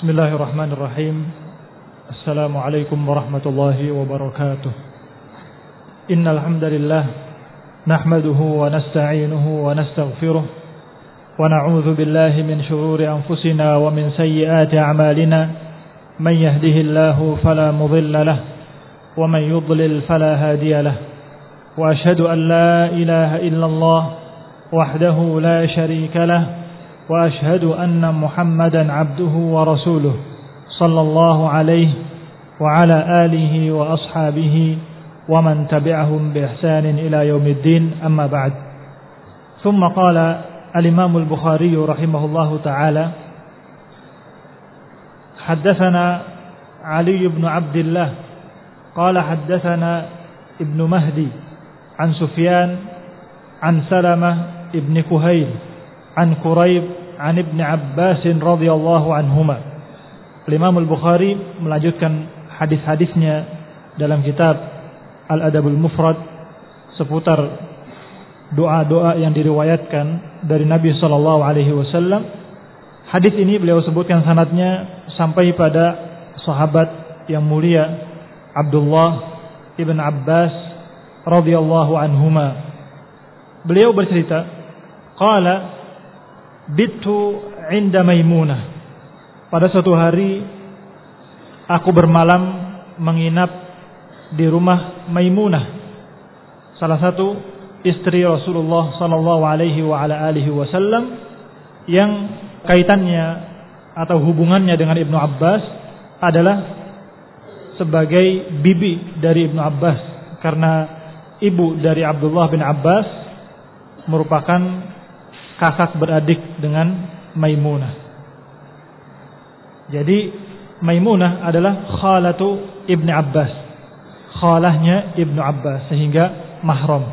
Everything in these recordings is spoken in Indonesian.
Bismillahirrahmanirrahim. Assalamualaikum warahmatullahi wabarakatuh. Innal hamdalillah nahmaduhu wa nasta'inuhu wa nastaghfiruh wa na'udzu billahi min shururi anfusina wa min sayyiati a'malina. Man yahdihillahu fala mudilla lahu wa man yudlil fala hadiya lahu. Wa ashhadu an la ilaha illallah wahdahu la syarika lahu wa ashhadu anna Muhammadan abduhu wa rasuluh sallallahu alaihi wa ala alihi wa ashabihi wa man tabi'ahum bi ihsanin ila yaumiddin, amma ba'd. Thumma qala al-Imam al-Bukhari rahimahullahu ta'ala, haddatsana Ali ibn Abdullah qala haddatsana Ibn Mahdi an Sufyan an Salamah ibn Kuhail an Quraib an Ibn Abbas radhiyallahu anhuma. Imam Al-Bukhari melanjutkan hadis-hadisnya dalam kitab Al-Adabul Mufrad seputar doa-doa yang diriwayatkan dari Nabi sallallahu alaihi wasallam. Hadis ini beliau sebutkan sanadnya sampai pada sahabat yang mulia Abdullah ibn Abbas radhiyallahu anhuma. Beliau bercerita, qala bittu inda Maimunah. Pada suatu hari aku bermalam menginap di rumah Maimunah, salah satu istri Rasulullah sallallahu alaihi wa ala alihi wasallam, yang kaitannya atau hubungannya dengan Ibnu Abbas adalah sebagai bibi dari Ibnu Abbas, karena ibu dari Abdullah bin Abbas merupakan kakak beradik dengan Maimunah. Jadi Maimunah adalah khalatu Ibnu Abbas, khalahnya Ibnu Abbas, sehingga mahram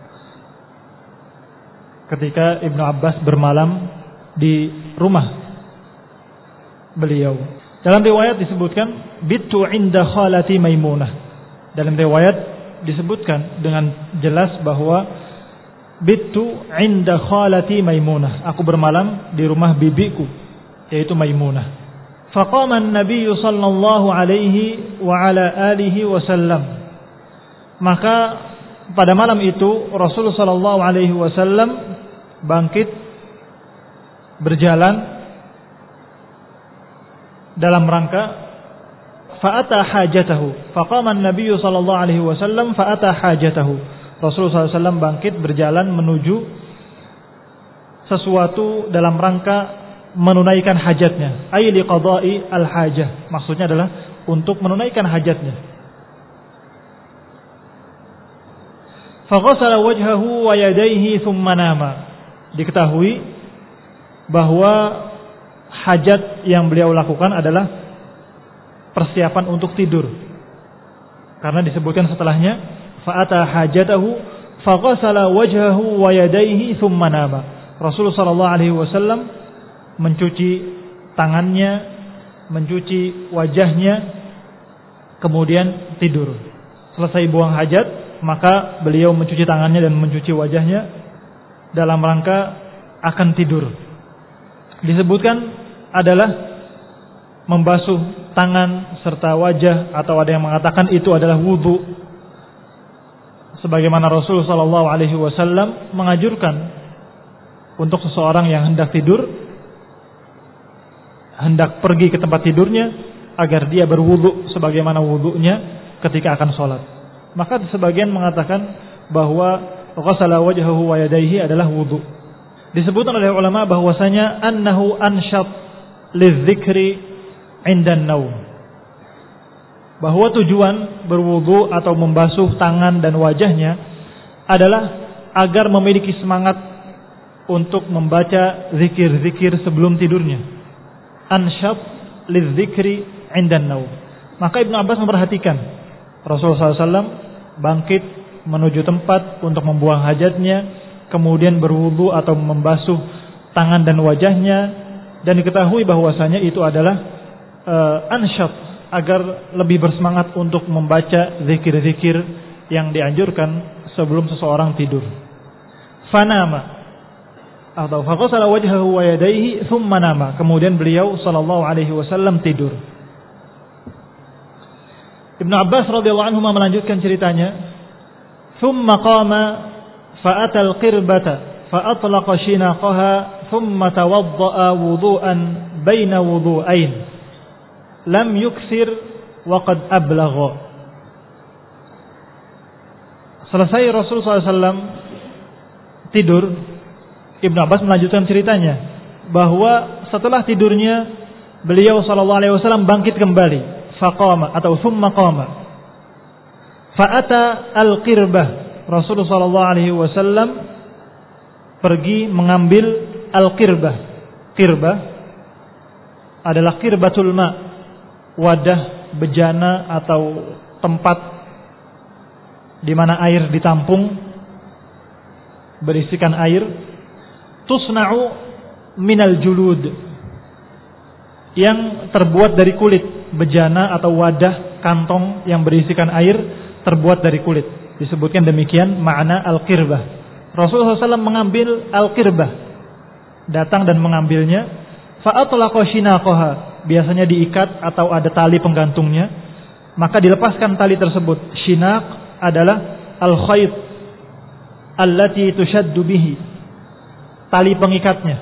ketika Ibnu Abbas bermalam di rumah beliau. Dalam riwayat disebutkan bittu inda khalati Maimunah. Dalam riwayat disebutkan dengan jelas bahwa bittu inda khalati Maimunah, aku bermalam di rumah bibiku yaitu Maimunah. Faqama an-nabiy sallallahu alaihi wa ala alihi wasallam. Maka pada malam itu Rasulullah sallallahu alaihi wasallam bangkit berjalan dalam rangka fa'ata hajatahu. Faqama an-nabiy sallallahu alaihi wasallam fa'ata hajatahu. Rasulullah SAW bangkit berjalan menuju sesuatu dalam rangka menunaikan hajatnya. Ay liqada'i al-hajah. Maksudnya adalah untuk menunaikan hajatnya. Faghasala wajhahu wa yadayhi thumma nama. Diketahui bahwa hajat yang beliau lakukan adalah persiapan untuk tidur. Karena disebutkan setelahnya fa'ata hajatahu faghasala wajhahu wa yadayhi thumma nama. Rasulullah sallallahu alaihi wasallam mencuci tangannya, mencuci wajahnya, kemudian tidur. Selesai buang hajat, maka beliau mencuci tangannya dan mencuci wajahnya dalam rangka akan tidur. Disebutkan adalah membasuh tangan serta wajah, atau ada yang mengatakan itu adalah wudu. Sebagaimana Rasulullah sallallahu alaihi wasallam menganjurkan untuk seseorang yang hendak tidur, hendak pergi ke tempat tidurnya, agar dia berwudu sebagaimana wudunya ketika akan sholat. Maka sebagian mengatakan bahwa ghasala wajhahu wa yadayhi adalah wudu. Disebutkan oleh ulama bahwasanya annahu ansyat lidzikri 'inda an-naum, bahwa tujuan berwudu atau membasuh tangan dan wajahnya adalah agar memiliki semangat untuk membaca zikir-zikir sebelum tidurnya. Ansyat lidzikri 'inda an-naum. Maka Ibnu Abbas memperhatikan Rasulullah SAW bangkit menuju tempat untuk membuang hajatnya, kemudian berwudu atau membasuh tangan dan wajahnya, dan diketahui bahwasanya itu adalah ansyat, agar lebih bersemangat untuk membaca zikir-zikir yang dianjurkan sebelum seseorang tidur. Fanama, atau faghasala wajhahu wa yadayhi thumma nama. Kemudian beliau sallallahu alaihi wasallam tidur. Ibnu Abbas radhiyallahu anhu melanjutkan ceritanya, thumma qama fa atal qirbata fa atlaqa shinaqaha thumma tawadda'a wudu'an baina wudu'ain lam yukthir wa qad ablagha. Selesai Rasulullah SAW tidur, Ibnu Abbas melanjutkan ceritanya bahwa setelah tidurnya beliau sallallahu alaihi wasallam bangkit kembali, faqama atau thumma qama fa'ata al-qirbah. Rasulullah sallallahu alaihi wasallam pergi mengambil al-qirbah. Qirbah adalah qirbatul ma, wadah bejana atau tempat di mana air ditampung, berisikan air. Tusna'u minal julud, yang terbuat dari kulit. Bejana atau wadah kantong yang berisikan air terbuat dari kulit. Disebutkan demikian makna al-qirbah. Rasulullah SAW mengambil al-qirbah, datang dan mengambilnya. Fa'atlaqa shinaqaha, biasanya diikat atau ada tali penggantungnya, maka dilepaskan tali tersebut. Shinaq adalah al-khayt allati tushaddu bihi, tali pengikatnya.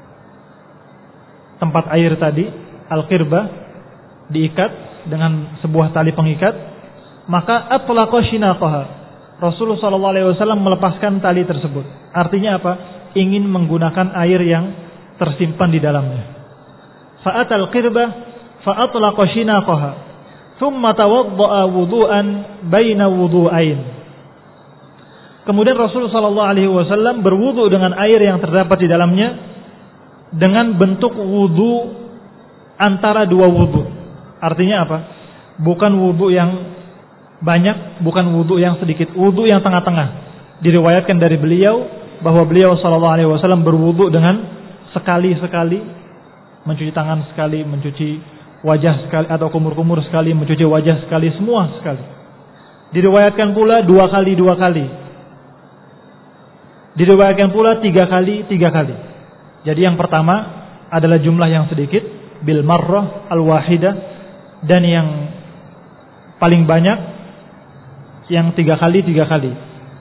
Tempat air tadi, al-qirbah, diikat dengan sebuah tali pengikat, maka atlaqa shinaqaha. Rasulullah SAW melepaskan tali tersebut. Artinya apa? Ingin menggunakan air yang tersimpan di dalamnya. Fa'atal qirbah fa'atlaqa shinaqaha thumma tawadda'a wudu'an baina wudu'ain. Kemudian Rasulullah SAW berwudu dengan air yang terdapat di dalamnya dengan bentuk wudu antara dua wudu. Artinya apa? Bukan wudu yang banyak, bukan wudu yang sedikit, wudu yang tengah-tengah. Diriwayatkan dari beliau bahwa beliau SAW berwudu dengan sekali-sekali, mencuci tangan sekali, mencuci wajah sekali, atau kumur-kumur sekali, mencuci wajah sekali, semua sekali. Diriwayatkan pula 2 kali 2 kali. Diriwayatkan pula 3 kali 3 kali. Jadi yang pertama adalah jumlah yang sedikit, bil marrah al-wahidah, dan yang paling banyak yang 3 kali 3 kali.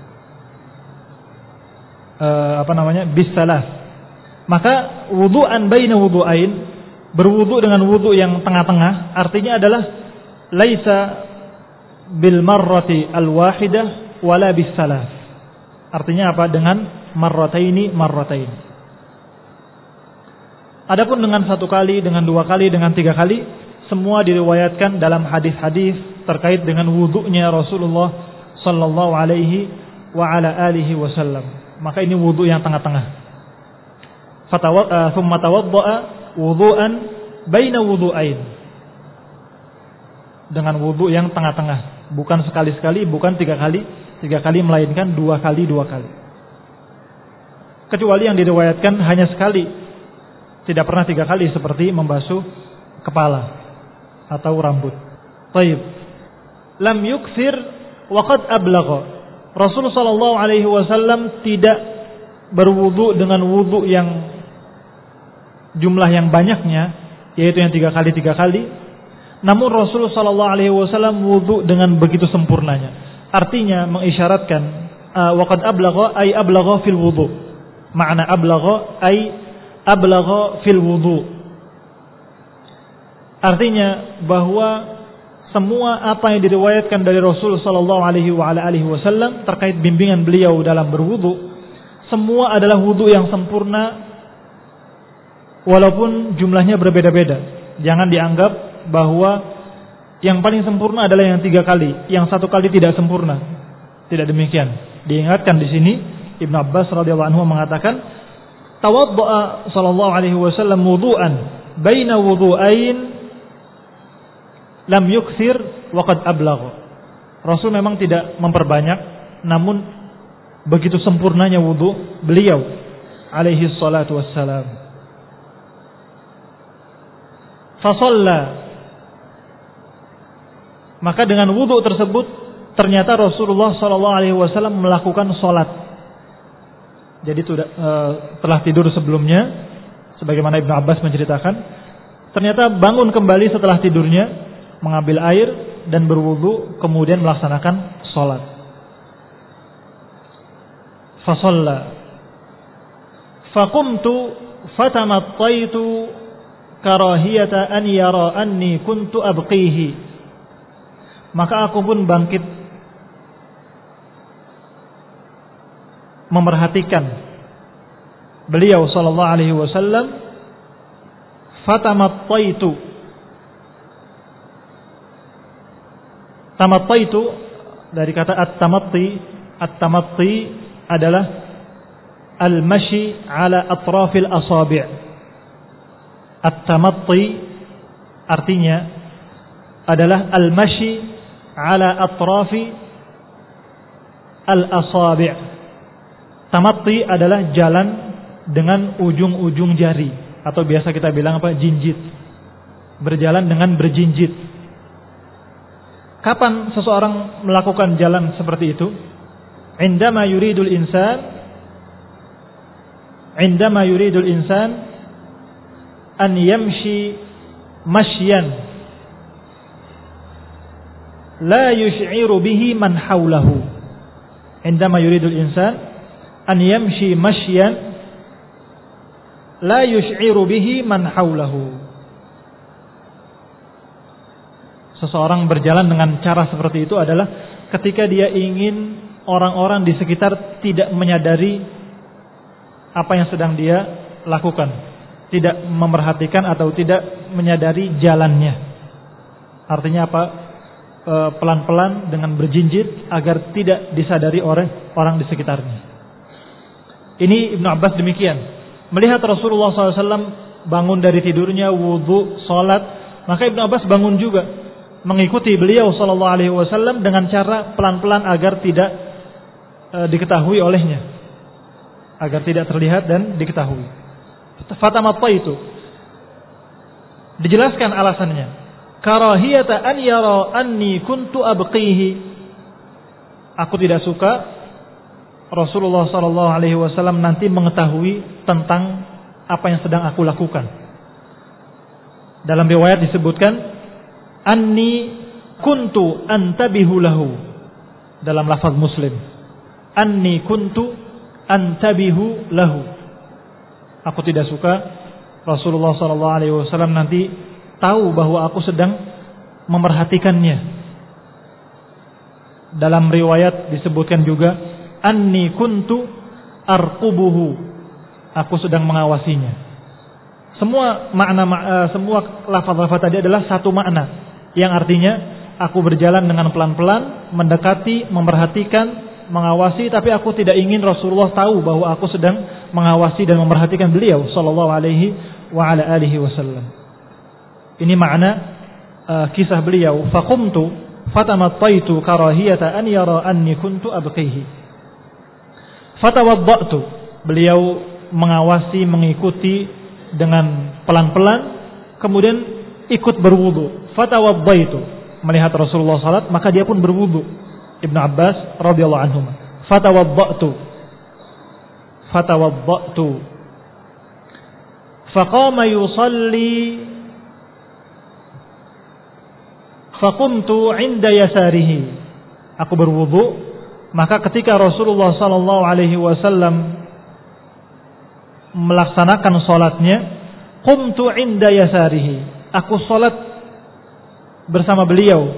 Bis salas. Maka wudu'an baina wudu'ain, berwudu dengan wudu yang tengah-tengah, artinya adalah laisa bil marrati al-wahidah wala bis salas. Artinya apa? Dengan marrataini marratain. Adapun dengan 1 kali, dengan 2 kali, dengan 3 kali, semua diriwayatkan dalam hadis-hadis terkait dengan wudunya Rasulullah sallallahu alaihi wa ala alihi wasallam. Maka ini wudu yang tengah-tengah. Thumma tawadda'a wudu'an baina wudu'ain, dengan wudu yang tengah-tengah, bukan sekali-sekali, bukan 3 kali 3 kali, melainkan 2 kali 2 kali. Kecuali yang diriwayatkan hanya sekali, tidak pernah 3 kali, seperti membasuh kepala atau rambut. Baik. Lam yukthir wa qad ablagha. Rasulullah sallallahu alaihi wasallam tidak berwudu dengan wudu yang jumlah yang banyaknya, yaitu yang 3 kali 3 kali. Namun Rasulullah sallallahu alaihi wasallam wudu dengan begitu sempurnanya. Artinya mengisyaratkan wa qad ablagha ay ablagha fil wudu. Makna ablagha ay ablagha fil wudu. Artinya bahwa semua apa yang diriwayatkan dari Rasul sallallahu alaihi wasallam terkait bimbingan beliau dalam berwudu, semua adalah wudu yang sempurna, walaupun jumlahnya berbeda-beda. Jangan dianggap bahwa yang paling sempurna adalah yang 3 kali, yang 1 kali tidak sempurna. Tidak demikian. Diingatkan di sini Ibnu Abbas radhiyallahu anhu mengatakan, tawadda'a sallallahu alaihi wasallam wudu'an baina wudu'ain lam yukthir wa qad ablagha. Rasul memang tidak memperbanyak, namun begitu sempurnanya wudu beliau alaihi salatu wassalam. Fa shalla, maka dengan wudu tersebut ternyata Rasulullah sallallahu alaihi wasallam melakukan salat. Jadi telah tidur sebelumnya, sebagaimana Ibnu Abbas menceritakan. Ternyata bangun kembali setelah tidurnya, mengambil air dan berwudu, kemudian melaksanakan sholat. Fasalla, faqumtu fatamattaitu karahiyata an yara anni kuntu abqihi. Maka aku pun bangkit memerhatikan beliau sallallahu alaihi wasallam. Fatamattaitu, tamattaitu dari kata at-tamatti. At-tamatti adalah al-mashi ala atrafil asabi'. At-tamatti artinya adalah al-mashi ala atrafi al-asabi'. Tamatti adalah jalan dengan ujung-ujung jari, atau biasa kita bilang apa? Jinjit. Berjalan dengan berjinjit. Kapan seseorang melakukan jalan seperti itu? Indama yuridul insan an yamshi mashyan la yush'iru bihi man hawlahu. Indama yuridul insan an yamshi mashyan la yush'iru bihi man hawlahu. Seseorang berjalan dengan cara seperti itu adalah ketika dia ingin orang-orang di sekitar tidak menyadari apa yang sedang dia lakukan, tidak memerhatikan atau tidak menyadari jalannya. Artinya apa? Pelan-pelan dengan berjinjit agar tidak disadari oleh orang di sekitarnya. Ini Ibnu Abbas demikian. Melihat Rasulullah SAW bangun dari tidurnya, wudu, sholat, maka Ibnu Abbas bangun juga, mengikuti beliau SAW dengan cara pelan-pelan agar tidak diketahui olehnya, agar tidak terlihat dan diketahui. Fatamattaitu, dijelaskan alasannya, karahiyata an yara anni kuntu abqihi. Aku tidak suka Rasulullah SAW nanti mengetahui tentang apa yang sedang aku lakukan. Dalam riwayat disebutkan anni kuntu antabihu lahu. Dalam lafaz Muslim, anni kuntu antabihu lahu. Aku tidak suka Rasulullah SAW nanti tahu bahwa aku sedang memerhatikannya. Dalam riwayat disebutkan juga anni kuntu arqubuhu. Aku sedang mengawasinya. Semua semua lafaz-lafaz tadi adalah satu makna, yang artinya aku berjalan dengan pelan-pelan, mendekati, memperhatikan, mengawasi, tapi aku tidak ingin Rasulullah tahu bahwa aku sedang mengawasi dan memperhatikan beliau sallallahu alaihi wa ala alihi wasallam. Ini makna kisah beliau. Faqumtu fatamattaitu karahiyata an yara anni kuntu abqihi. Fatawadda'tu, beliau mengawasi, mengikuti dengan pelan-pelan, kemudian ikut berwudu. Fatawaddaitu, melihat Rasulullah salat, maka dia pun berwudu. Ibnu Abbas radhiyallahu anhu. Fatawadda'tu. Faqama yusalli faqumtu 'inda yasarihi. Aku berwudu, maka ketika Rasulullah sallallahu alaihi wasallam melaksanakan salatnya, qumtu 'inda yasarihi. Aku salat bersama beliau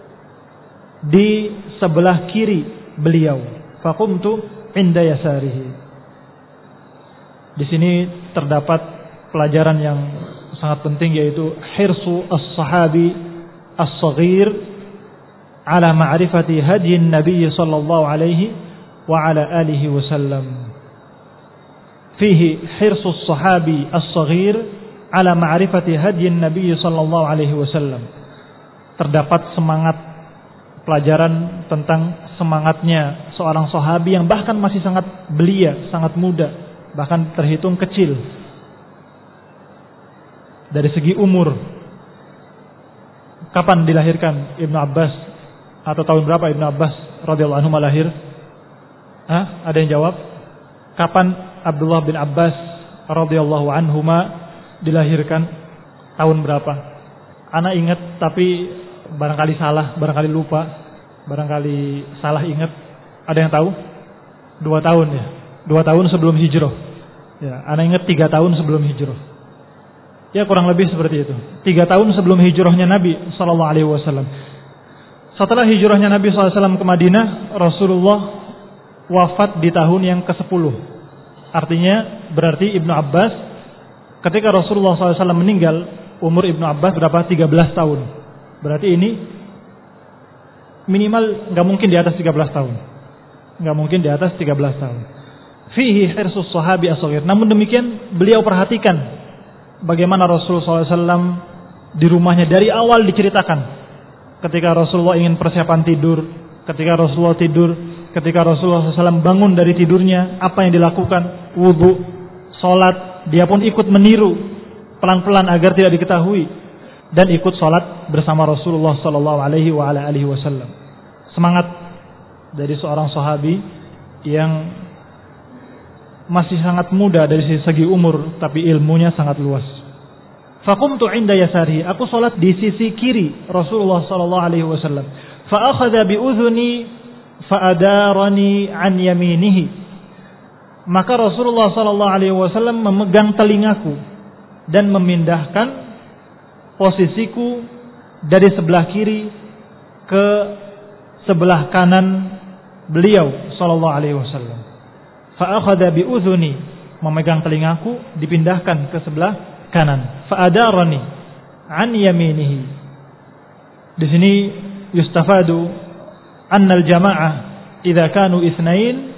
di sebelah kiri beliau. Faqumtu 'inda yasarihi. Di sini terdapat pelajaran yang sangat penting, yaitu hirsu as-sahabi as-saghir ala ma'rifati hadyi Nabi sallallahu alaihi wa ala alihi wasallam. Fihi hirsu as-sahabi as-saghir ala ma'rifati hadyi Nabi sallallahu alaihi wasallam. Terdapat semangat pelajaran tentang semangatnya seorang sahabi yang bahkan masih sangat belia, sangat muda, bahkan terhitung kecil dari segi umur. Kapan dilahirkan Ibnu Abbas, atau tahun berapa Ibnu Abbas radhiyallahu anhu lahir? Ada yang jawab? kapan Abdullah bin Abbas radhiyallahu anhuma dilahirkan, tahun berapa? Ana ingat tapi barangkali salah, barangkali lupa, barangkali salah ingat. Ada yang tahu? 2 tahun ya. 2 tahun sebelum hijrah. Ya, ana ingat 3 tahun sebelum hijrah. Ya kurang lebih seperti itu. 3 tahun sebelum hijrahnya Nabi sallallahu alaihi wasallam. Setelah hijrahnya Nabi sallallahu alaihi wasallam ke Madinah, Rasulullah wafat di tahun yang ke-10. Artinya berarti Ibnu Abbas ketika Rasulullah SAW meninggal, umur Ibnu Abbas berapa? 13 tahun. Berarti ini minimal gak mungkin di atas 13 tahun. Gak mungkin di atas 13 tahun. Fihi hirsus sahabi as-saghir. Namun demikian beliau perhatikan bagaimana Rasulullah SAW di rumahnya dari awal diceritakan. Ketika Rasulullah ingin persiapan tidur, ketika Rasulullah tidur, ketika Rasulullah SAW bangun dari tidurnya, apa yang dilakukan? Wudu, sholat. Dia pun ikut meniru pelan-pelan agar tidak diketahui, dan ikut sholat bersama Rasulullah SAW. Semangat dari seorang sahabi yang masih sangat muda dari segi umur, tapi ilmunya sangat luas. Faqumtu inda yasari, aku sholat di sisi kiri Rasulullah SAW. Fa akhadha bi udhuni fa'adarani an yaminihi. Maka Rasulullah SAW memegang telingaku dan memindahkan posisiku dari sebelah kiri ke sebelah kanan beliau SAW. Fa'akhadha bi udhuni, memegang telingaku, dipindahkan ke sebelah kanan. Fa'adarani an yaminihi. Di sini yustafadu annal jamaah idza kanu itsnain,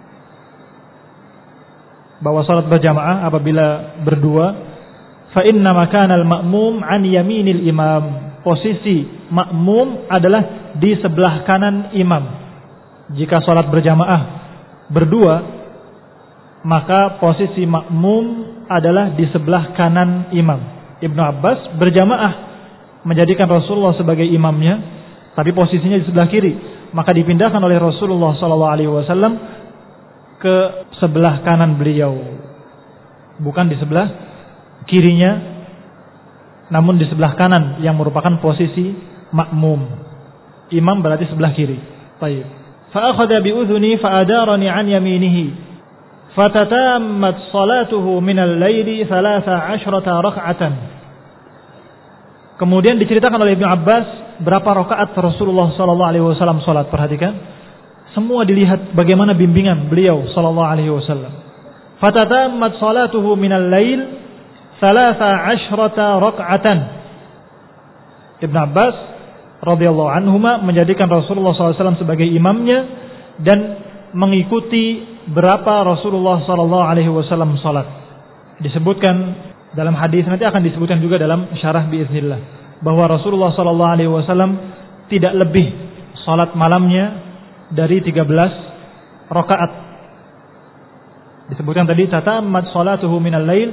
bahwa salat berjamaah apabila berdua, fa inna makanal ma'mum an yaminil imam, posisi makmum adalah di sebelah kanan imam. Jika salat berjamaah berdua, maka posisi makmum adalah di sebelah kanan imam. Ibnu Abbas berjamaah menjadikan Rasulullah sebagai imamnya, tapi posisinya di sebelah kiri. Maka dipindahkan oleh Rasulullah SAW ke sebelah kanan beliau, bukan di sebelah kirinya, namun di sebelah kanan yang merupakan posisi makmum. Imam berarti sebelah kiri. Baik. Fa akhadha bi udhuni fa adarani an yaminihi. Fatatammat salatuhu min al-laili 13 rak'atan. Kemudian diceritakan oleh Ibnu Abbas berapa rakaat Rasulullah SAW salat. Perhatikan, semua dilihat bagaimana bimbingan beliau SAW. Fatatammat salatuhu minal lail 13 rak'atan. Ibnu Abbas radhiyallahu anhuma menjadikan Rasulullah SAW sebagai imamnya dan mengikuti berapa Rasulullah SAW salat. Disebutkan dalam hadis, nanti akan disebutkan juga dalam syarah biiznillah, bahwa Rasulullah SAW tidak lebih salat malamnya dari 13 rakaat. Disebutkan tadi tatammat salatuhu minal lail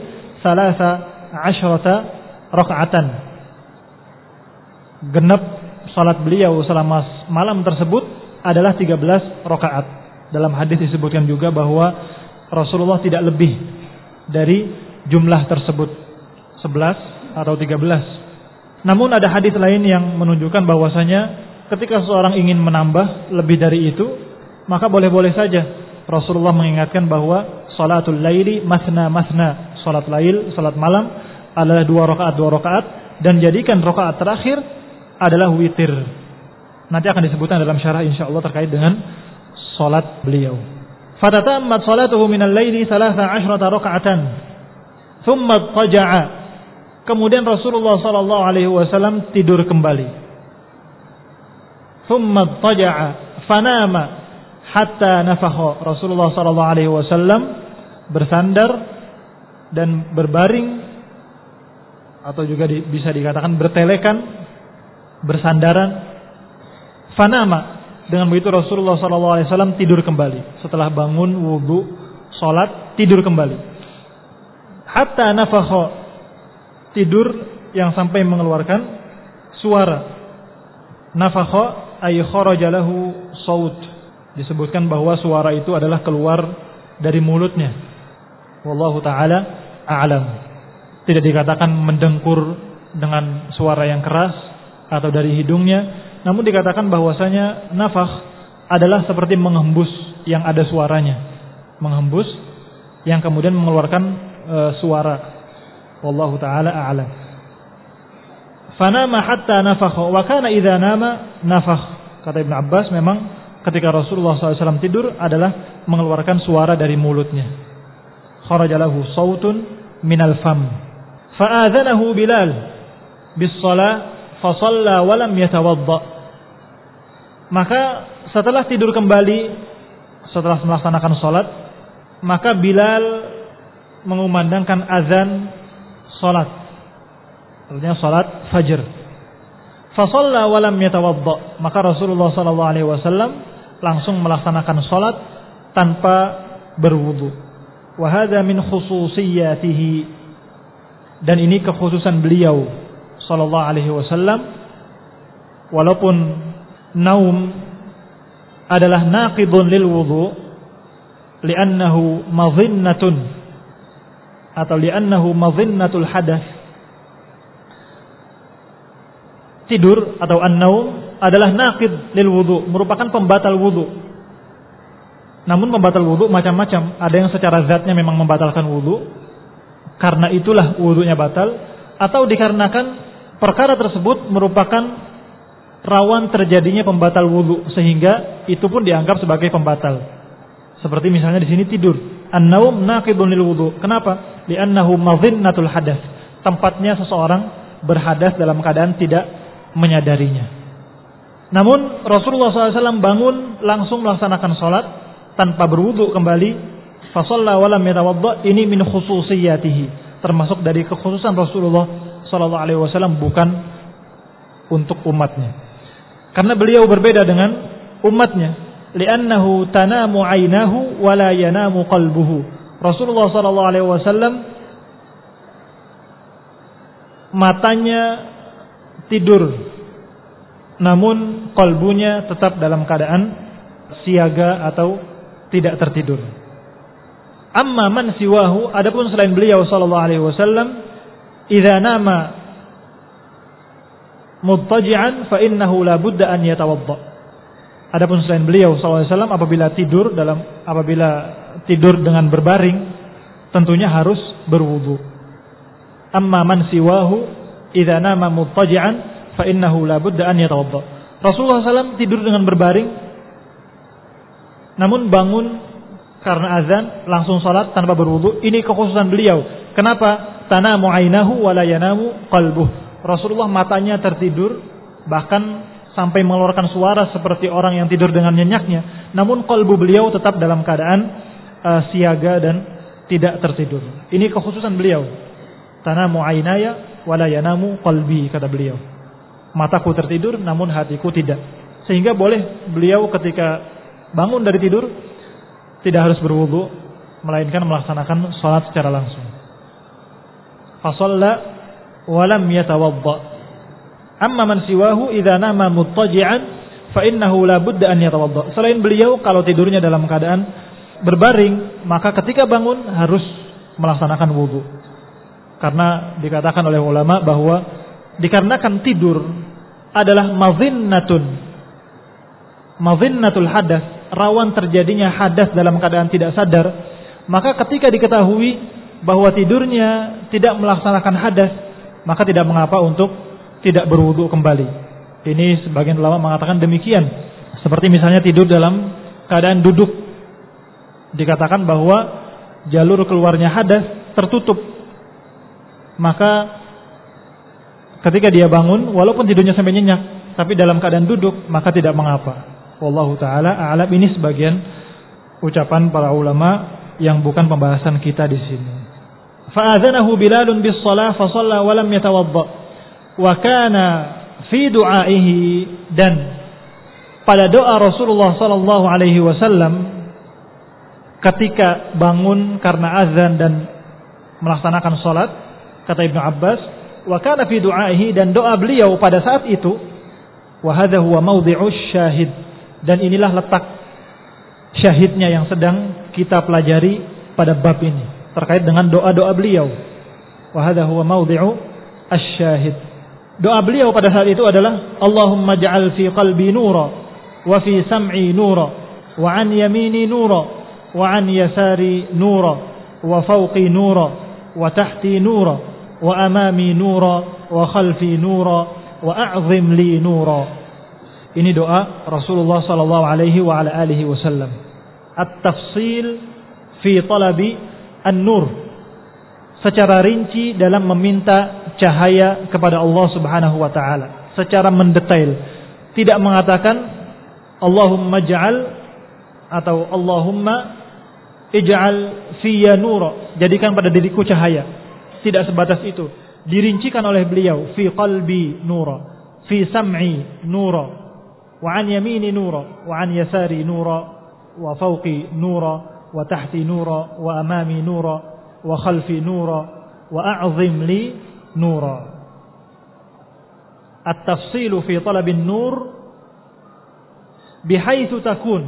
13 raka'atan. Genap salat beliau selama malam tersebut adalah 13 rakaat. Dalam hadis disebutkan juga bahwa Rasulullah tidak lebih dari jumlah tersebut, 11 atau 13. Namun ada hadis lain yang menunjukkan bahwasanya ketika seseorang ingin menambah lebih dari itu, maka boleh-boleh saja. Rasulullah mengingatkan bahwa salatul laili masna masna, salat lail, salat malam adalah 2 rakaat, dan jadikan rakaat terakhir adalah witir. Nanti akan disebutkan dalam syarah insyaallah terkait dengan salat beliau. Fatatammat salatuhu minal laili 13 raka'atan. Thumma taja'a. Kemudian Rasulullah sallallahu alaihi wasallam tidur kembali. Thumma taja'a fanama hatta nafakha. Rasulullah sallallahu alaihi wasallam bersandar dan berbaring, atau juga bisa dikatakan bertelekan, bersandaran. Fanama, dengan begitu Rasulullah SAW tidur kembali. Setelah bangun wudu, sholat, tidur kembali. Hatta nafakha, tidur yang sampai mengeluarkan suara. Nafakha ay kharaja lahu saut. Disebutkan bahwa suara itu adalah keluar dari mulutnya. Wallahu taala a'lam. Tidak dikatakan mendengkur dengan suara yang keras atau dari hidungnya, namun dikatakan bahwasanya nafakh adalah seperti menghembus yang ada suaranya. Menghembus yang kemudian mengeluarkan suara. Wallahu taala a'lam. Fanama hatta nafakha wa kana idza nama nafakh. Kata Ibnu Abbas, memang ketika Rasulullah SAW tidur adalah mengeluarkan suara dari mulutnya. Kharaja lahu sautun minal fam. Fa'adzanahu Bilal bis-shalah fa shalla wa lam yatawadda. Maka setelah tidur kembali, setelah melaksanakan salat, maka Bilal mengumandangkan azan salat. Artinya salat fajr. Fa shalla wa lam yatawadda. Maka Rasulullah sallallahu alaihi wasallam langsung melaksanakan salat tanpa berwudu. Wa hadza min khususiyatihi. Dan ini kekhususan beliau sallallahu alaihi wasallam. Walaupun naum adalah naqidun lil wudu, li'annahu madhinnatun atau li'annahu madhinnatul hadath. Tidur atau an-naum adalah naqid lil wudu, merupakan pembatal wudu. Namun pembatal wudu macam-macam. Ada yang secara zatnya memang membatalkan wudu, karena itulah wudunya batal, atau dikarenakan perkara tersebut merupakan rawan terjadinya pembatal wudu, sehingga itu pun dianggap sebagai pembatal. Seperti misalnya di sini tidur, an-naum naqidun lil wudu. Kenapa? Li'annahu madhinnatul hadath. Tempatnya seseorang berhadas dalam keadaan tidak menyadarinya. Namun Rasulullah SAW bangun langsung melaksanakan sholat tanpa berwudu kembali. Fa shalla wa lam yatawadda. Ini min khususiyatihi, termasuk dari kekhususan Rasulullah SAW, bukan untuk umatnya. Karena beliau berbeda dengan umatnya. Li'annahu tanamu aynahu wa la yanamu qalbuhu. Rasulullah SAW matanya tidur, namun qalbunya tetap dalam keadaan siaga atau tidak tertidur. Amma man siwahu, adapun selain beliau sallallahu alaihi wasallam, idza nama muttaji'an fa innahu la budda an yatawadda. Adapun selain beliau sallallahu alaihi wasallam, apabila tidur dengan berbaring, tentunya harus berwudu. Amma man siwahu idza nama muttaji'an fa innahu la budda an yatawadda. Rasulullah SAW tidur dengan berbaring, namun bangun karena azan langsung salat tanpa berwudu. Ini kekhususan beliau. Kenapa? Tanamu aynahu wa la yanamu qalbuh. Rasulullah matanya tertidur, bahkan sampai mengeluarkan suara seperti orang yang tidur dengan nyenyaknya, namun qalbu beliau tetap dalam keadaan siaga dan tidak tertidur. Ini kekhususan beliau. Tanamu aynaya wa la yanamu qalbi, kata beliau. Mataku tertidur namun hatiku tidak. Sehingga boleh beliau ketika bangun dari tidur tidak harus berwudu, melainkan melaksanakan salat secara langsung. Fa shalla wa lam yatawadda. Amma man siwahu idza nama muttaji'an fa innahu la budda an yatawadda. Selain beliau, kalau tidurnya dalam keadaan berbaring, maka ketika bangun harus melaksanakan wudu. Karena dikatakan oleh ulama bahwa dikarenakan tidur adalah madhinnatul hadas, rawan terjadinya hadas dalam keadaan tidak sadar, maka ketika diketahui bahwa tidurnya tidak melaksanakan hadas, maka tidak mengapa untuk tidak berwudu kembali. Ini sebagian ulama mengatakan demikian. Seperti misalnya tidur dalam keadaan duduk, dikatakan bahwa jalur keluarnya hadas tertutup. Maka ketika dia bangun, walaupun tidurnya sampai nyenyak, tapi dalam keadaan duduk, maka tidak mengapa. Wallahu ta'ala a'lam. Ini sebagian ucapan para ulama yang bukan pembahasan kita di sini. Fa'adzanahu Bilalun bis-shalah fa shalla wa lam yatawadda. Wa kana fi du'aihi, dan pada doa Rasulullah sallallahu alaihi wasallam ketika bangun karena azan dan melaksanakan salat, kata Ibnu Abbas, wa kana fi du'aihi, dan doa beliau pada saat itu, wa hadza huwa mawdhi'us syahid, dan inilah letak syahidnya yang sedang kita pelajari pada bab ini terkait dengan doa-doa beliau. Wa hadha huwa mawdi'u asy-syahid. Doa beliau pada saat itu adalah Allahumma ja'al fi qalbi nura wa fi sam'i nura wa an yamini nura wa an yasari nura wa fawqi nura wa tahti nura wa amami nura wa khalfi nura wa a'zim li nura. Ini doa Rasulullah sallallahu alaihi wa ala alihi wasallam. At-tafsil fi talabi an-nur. Secara rinci dalam meminta cahaya kepada Allah Subhanahu wa taala, secara mendetail. Tidak mengatakan Allahumma ja'al atau Allahumma ij'al fiyya nura, jadikan pada diriku cahaya. Tidak sebatas itu. Dirincikan oleh beliau fi qalbi nura, fi sam'i nura, wa an yamini nura, wa an yasari nura, wa fawqi nura, wa tahti nura, wa amami nura, wa khalfi nura, wa a'zim li nura. At-tafsilu fi talabin nur bihaitsu takun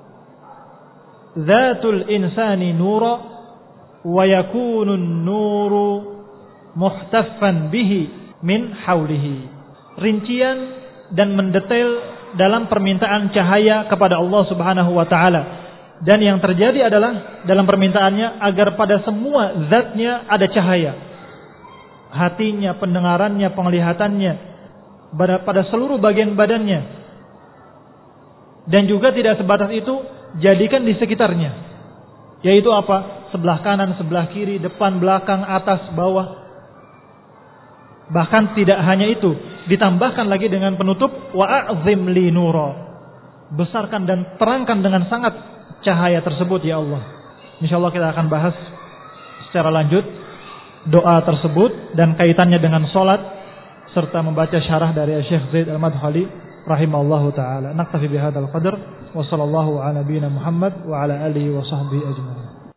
dhatul insani nura wa yakunu an-nuru muhtaffan bihi min haulihi. Rincian dan mendetail dalam permintaan cahaya kepada Allah Subhanahu wa taala. Dan yang terjadi adalah dalam permintaannya agar pada semua zatnya ada cahaya. Hatinya, pendengarannya, penglihatannya, pada seluruh bagian badannya. Dan juga tidak sebatas itu, jadikan di sekitarnya. Yaitu apa? Sebelah kanan, sebelah kiri, depan, belakang, atas, bawah. Bahkan tidak hanya itu, ditambahkan lagi dengan penutup wa a'zim li nura. Besarkan dan terangkan dengan sangat cahaya tersebut ya Allah. Insyaallah kita akan bahas secara lanjut doa tersebut dan kaitannya dengan salat serta membaca syarah dari Syekh Zaid Al-Madkhali rahimahullahu taala. Naktafi bihadzal qadar wa sallallahu ala nabiyyina Muhammad wa ala alihi wa sahbihi ajma'in.